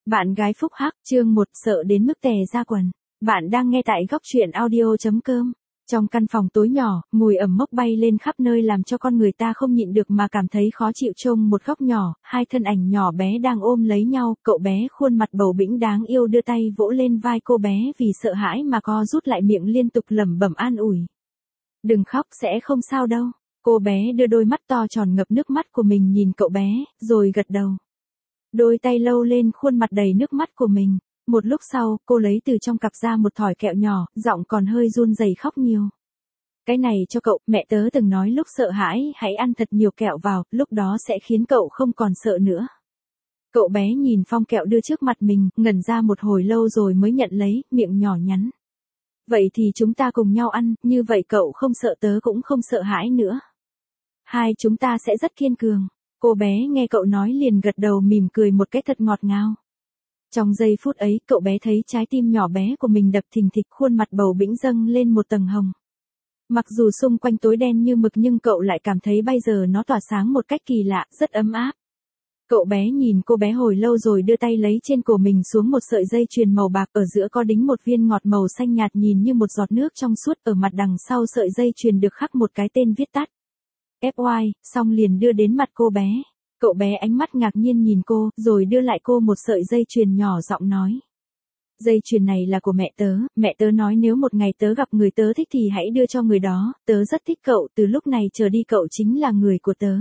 Bạn gái phúc hắc, chương 1, sợ đến mức tè ra quần. Bạn đang nghe tại góc truyện audio.com. Trong căn phòng tối nhỏ, mùi ẩm mốc bay lên khắp nơi làm cho con người ta không nhịn được mà cảm thấy khó chịu. Trông một góc nhỏ, hai thân ảnh nhỏ bé đang ôm lấy nhau, cậu bé khuôn mặt bầu bĩnh đáng yêu đưa tay vỗ lên vai cô bé vì sợ hãi mà co rút lại miệng liên tục lẩm bẩm an ủi. Đừng khóc, sẽ không sao đâu. Cô bé đưa đôi mắt to tròn ngập nước mắt của mình nhìn cậu bé, rồi gật đầu. Đôi tay lâu lên khuôn mặt đầy nước mắt của mình. Một lúc sau, cô lấy từ trong cặp ra một thỏi kẹo nhỏ, giọng còn hơi run rẩy khóc nhiều. Cái này cho cậu, mẹ tớ từng nói lúc sợ hãi, hãy ăn thật nhiều kẹo vào, lúc đó sẽ khiến cậu không còn sợ nữa. Cậu bé nhìn phong kẹo đưa trước mặt mình, ngẩn ra một hồi lâu rồi mới nhận lấy, miệng nhỏ nhắn. Vậy thì chúng ta cùng nhau ăn, như vậy cậu không sợ tớ cũng không sợ hãi nữa. Hai chúng ta sẽ rất kiên cường. Cô bé nghe cậu nói liền gật đầu mỉm cười một cái thật ngọt ngào. Trong giây phút ấy, cậu bé thấy trái tim nhỏ bé của mình đập thình thịch, khuôn mặt bầu bĩnh dâng lên một tầng hồng. Mặc dù xung quanh tối đen như mực nhưng cậu lại cảm thấy bây giờ nó tỏa sáng một cách kỳ lạ, rất ấm áp. Cậu bé nhìn cô bé hồi lâu rồi đưa tay lấy trên cổ mình xuống một sợi dây chuyền màu bạc, ở giữa có đính một viên ngọt màu xanh nhạt nhìn như một giọt nước trong suốt, ở mặt đằng sau sợi dây chuyền được khắc một cái tên viết tắt. FY, xong liền đưa đến mặt cô bé. Cậu bé ánh mắt ngạc nhiên nhìn cô, rồi đưa lại cô một sợi dây chuyền nhỏ giọng nói. Dây chuyền này là của mẹ tớ nói nếu một ngày tớ gặp người tớ thích thì hãy đưa cho người đó, tớ rất thích cậu, từ lúc này trở đi cậu chính là người của tớ.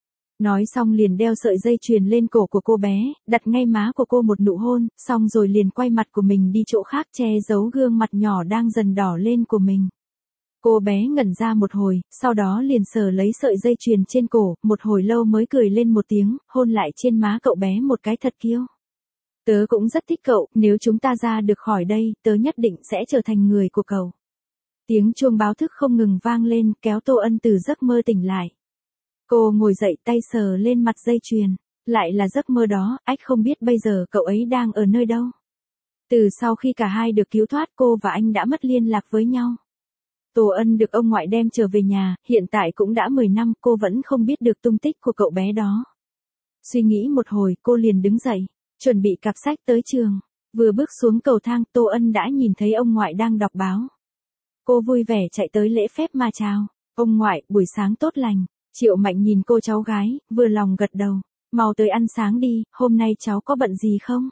Nói xong liền đeo sợi dây chuyền lên cổ của cô bé, đặt ngay má của cô một nụ hôn, xong rồi liền quay mặt của mình đi chỗ khác che giấu gương mặt nhỏ đang dần đỏ lên của mình. Cô bé ngẩn ra một hồi, sau đó liền sờ lấy sợi dây chuyền trên cổ, một hồi lâu mới cười lên một tiếng, hôn lại trên má cậu bé một cái thật kiêu. Tớ cũng rất thích cậu, nếu chúng ta ra được khỏi đây, tớ nhất định sẽ trở thành người của cậu. Tiếng chuông báo thức không ngừng vang lên, kéo Tô Ân từ giấc mơ tỉnh lại. Cô ngồi dậy tay sờ lên mặt dây chuyền, lại là giấc mơ đó, ách không biết bây giờ cậu ấy đang ở nơi đâu. Từ sau khi cả hai được cứu thoát cô và anh đã mất liên lạc với nhau. Tô Ân được ông ngoại đem trở về nhà, hiện tại cũng đã 10 năm cô vẫn không biết được tung tích của cậu bé đó. Suy nghĩ một hồi cô liền đứng dậy, chuẩn bị cặp sách tới trường. Vừa bước xuống cầu thang Tô Ân đã nhìn thấy ông ngoại đang đọc báo. Cô vui vẻ chạy tới lễ phép mà chào. Ông ngoại, buổi sáng tốt lành. Triệu Mạnh nhìn cô cháu gái, vừa lòng gật đầu. Mau tới ăn sáng đi, hôm nay cháu có bận gì không?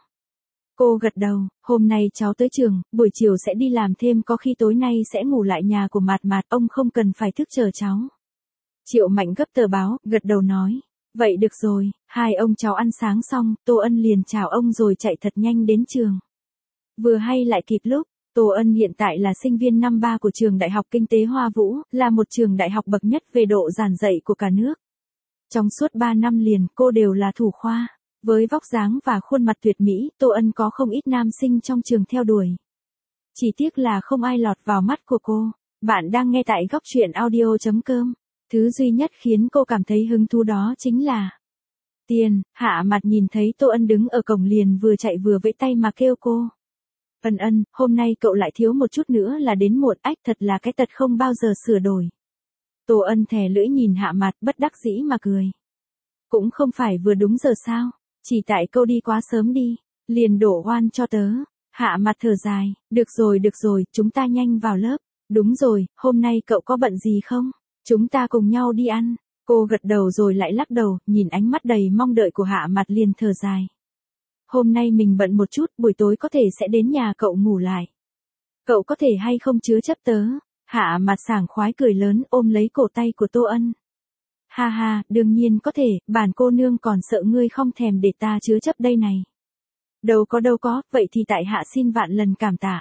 Cô gật đầu, hôm nay cháu tới trường, buổi chiều sẽ đi làm thêm, có khi tối nay sẽ ngủ lại nhà của Mạt Mạt, ông không cần phải thức chờ cháu. Triệu Mạnh gấp tờ báo, gật đầu nói, vậy được rồi. Hai ông cháu ăn sáng xong, Tô Ân liền chào ông rồi chạy thật nhanh đến trường. Vừa hay lại kịp lúc, Tô Ân hiện tại là sinh viên năm 3 của trường Đại học Kinh tế Hoa Vũ, là một trường đại học bậc nhất về độ giảng dạy của cả nước. Trong suốt 3 năm liền, cô đều là thủ khoa. Với vóc dáng và khuôn mặt tuyệt mỹ, Tô Ân có không ít nam sinh trong trường theo đuổi. Chỉ tiếc là không ai lọt vào mắt của cô. Bạn đang nghe tại góc truyện audio.com. Thứ duy nhất khiến cô cảm thấy hứng thú đó chính là tiền. Hạ Mặt nhìn thấy Tô Ân đứng ở cổng liền vừa chạy vừa vẫy tay mà kêu cô. Ân, hôm nay cậu lại thiếu một chút nữa là đến muộn, ách thật là cái tật không bao giờ sửa đổi. Tô Ân thè lưỡi nhìn Hạ Mặt bất đắc dĩ mà cười. Cũng không phải vừa đúng giờ sao? Chỉ tại câu đi quá sớm đi, liền đổ oan cho tớ. Hạ Mặt thở dài, được rồi, chúng ta nhanh vào lớp. Đúng rồi, hôm nay cậu có bận gì không? Chúng ta cùng nhau đi ăn. Cô gật đầu rồi lại lắc đầu, nhìn ánh mắt đầy mong đợi của Hạ Mặt liền thở dài. Hôm nay mình bận một chút, buổi tối có thể sẽ đến nhà cậu ngủ lại. Cậu có thể hay không chứa chấp tớ? Hạ Mặt sảng khoái cười lớn ôm lấy cổ tay của Tô Ân. Ha ha, đương nhiên có thể, bản cô nương còn sợ ngươi không thèm để ta chứa chấp đây này. Đâu có, vậy thì tại hạ xin vạn lần cảm tạ.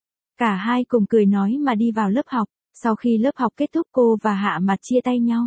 Cả hai cùng cười nói mà đi vào lớp học, sau khi lớp học kết thúc cô và Hạ Mặt chia tay nhau.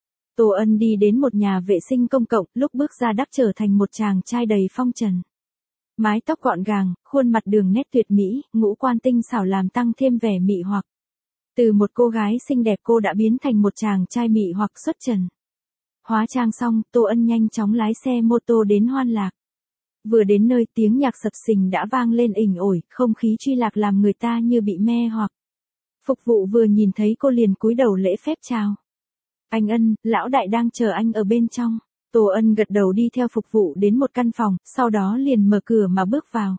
Tô Ân đi đến một nhà vệ sinh công cộng, lúc bước ra đắc trở thành một chàng trai đầy phong trần. Mái tóc gọn gàng, khuôn mặt đường nét tuyệt mỹ, ngũ quan tinh xảo làm tăng thêm vẻ mị hoặc. Từ một cô gái xinh đẹp cô đã biến thành một chàng trai mị hoặc xuất trần. Hóa trang xong, Tô Ân nhanh chóng lái xe mô tô đến Hoan Lạc. Vừa đến nơi tiếng nhạc sập sình đã vang lên inh ỏi, không khí truy lạc làm người ta như bị mê hoặc. Phục vụ vừa nhìn thấy cô liền cúi đầu lễ phép chào. Anh Ân, lão đại đang chờ anh ở bên trong. Tô Ân gật đầu đi theo phục vụ đến một căn phòng, sau đó liền mở cửa mà bước vào.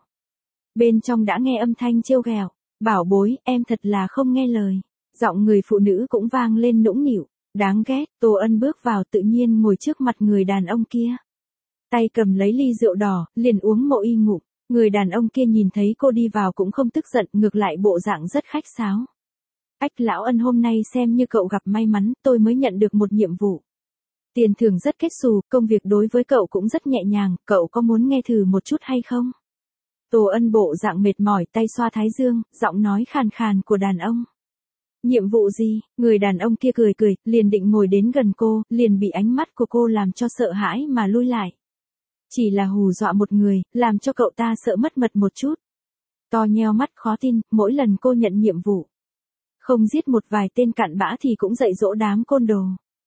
Bên trong đã nghe âm thanh trêu ghẹo, bảo bối, em thật là không nghe lời. Giọng người phụ nữ cũng vang lên nũng nịu, đáng ghét. Tô Ân bước vào tự nhiên ngồi trước mặt người đàn ông kia. Tay cầm lấy ly rượu đỏ, liền uống một y ngụm. Người đàn ông kia nhìn thấy cô đi vào cũng không tức giận, ngược lại bộ dạng rất khách sáo. Ách lão Ân, hôm nay xem như cậu gặp may mắn, tôi mới nhận được một nhiệm vụ. Tiền thưởng rất kết xù, công việc đối với cậu cũng rất nhẹ nhàng, cậu có muốn nghe thử một chút hay không? Tô Ân bộ dạng mệt mỏi, tay xoa thái dương, giọng nói khàn khàn của đàn ông. Nhiệm vụ gì? Người đàn ông kia cười cười, liền định ngồi đến gần cô, liền bị ánh mắt của cô làm cho sợ hãi mà lui lại. Chỉ là hù dọa một người, làm cho cậu ta sợ mất mật một chút. To nheo mắt khó tin, mỗi lần cô nhận nhiệm vụ. Không giết một vài tên cặn bã thì cũng dạy dỗ đám côn đồ.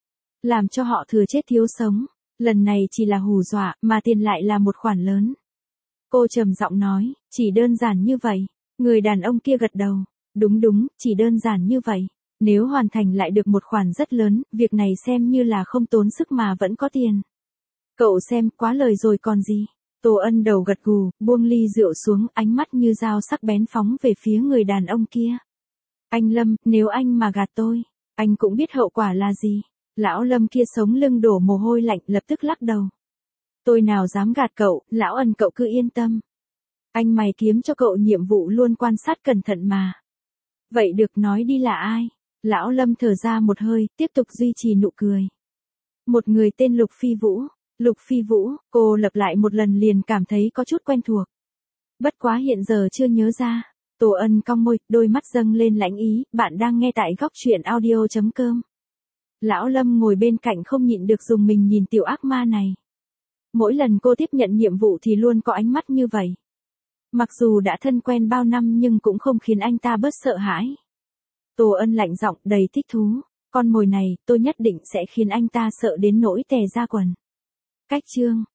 Làm cho họ thừa chết thiếu sống. Lần này chỉ là hù dọa, mà tiền lại là một khoản lớn. Cô trầm giọng nói, chỉ đơn giản như vậy. Người đàn ông kia gật đầu. Đúng, chỉ đơn giản như vậy. Nếu hoàn thành lại được một khoản rất lớn, việc này xem như là không tốn sức mà vẫn có tiền. Cậu xem, quá lời rồi còn gì. Tô Ân đầu gật gù, buông ly rượu xuống, ánh mắt như dao sắc bén phóng về phía người đàn ông kia. Anh Lâm, nếu anh mà gạt tôi, anh cũng biết hậu quả là gì. Lão Lâm kia sống lưng đổ mồ hôi lạnh, lập tức lắc đầu. Tôi nào dám gạt cậu, lão Ân, cậu cứ yên tâm. Anh mày kiếm cho cậu nhiệm vụ luôn quan sát cẩn thận mà. Vậy được, nói đi là ai? Lão Lâm thở ra một hơi, tiếp tục duy trì nụ cười. Một người tên Lục Phi Vũ. Lục Phi Vũ, cô lặp lại một lần liền cảm thấy có chút quen thuộc. Bất quá hiện giờ chưa nhớ ra. Tô Ân cong môi, đôi mắt dâng lên lãnh ý, bạn đang nghe tại góc truyện audio.com. Lão Lâm ngồi bên cạnh không nhịn được dùng mình nhìn tiểu ác ma này. Mỗi lần cô tiếp nhận nhiệm vụ thì luôn có ánh mắt như vậy. Mặc dù đã thân quen bao năm nhưng cũng không khiến anh ta bớt sợ hãi. Tô Ân lạnh giọng, đầy thích thú. Con mồi này, tôi nhất định sẽ khiến anh ta sợ đến nỗi tè ra quần. Cách chương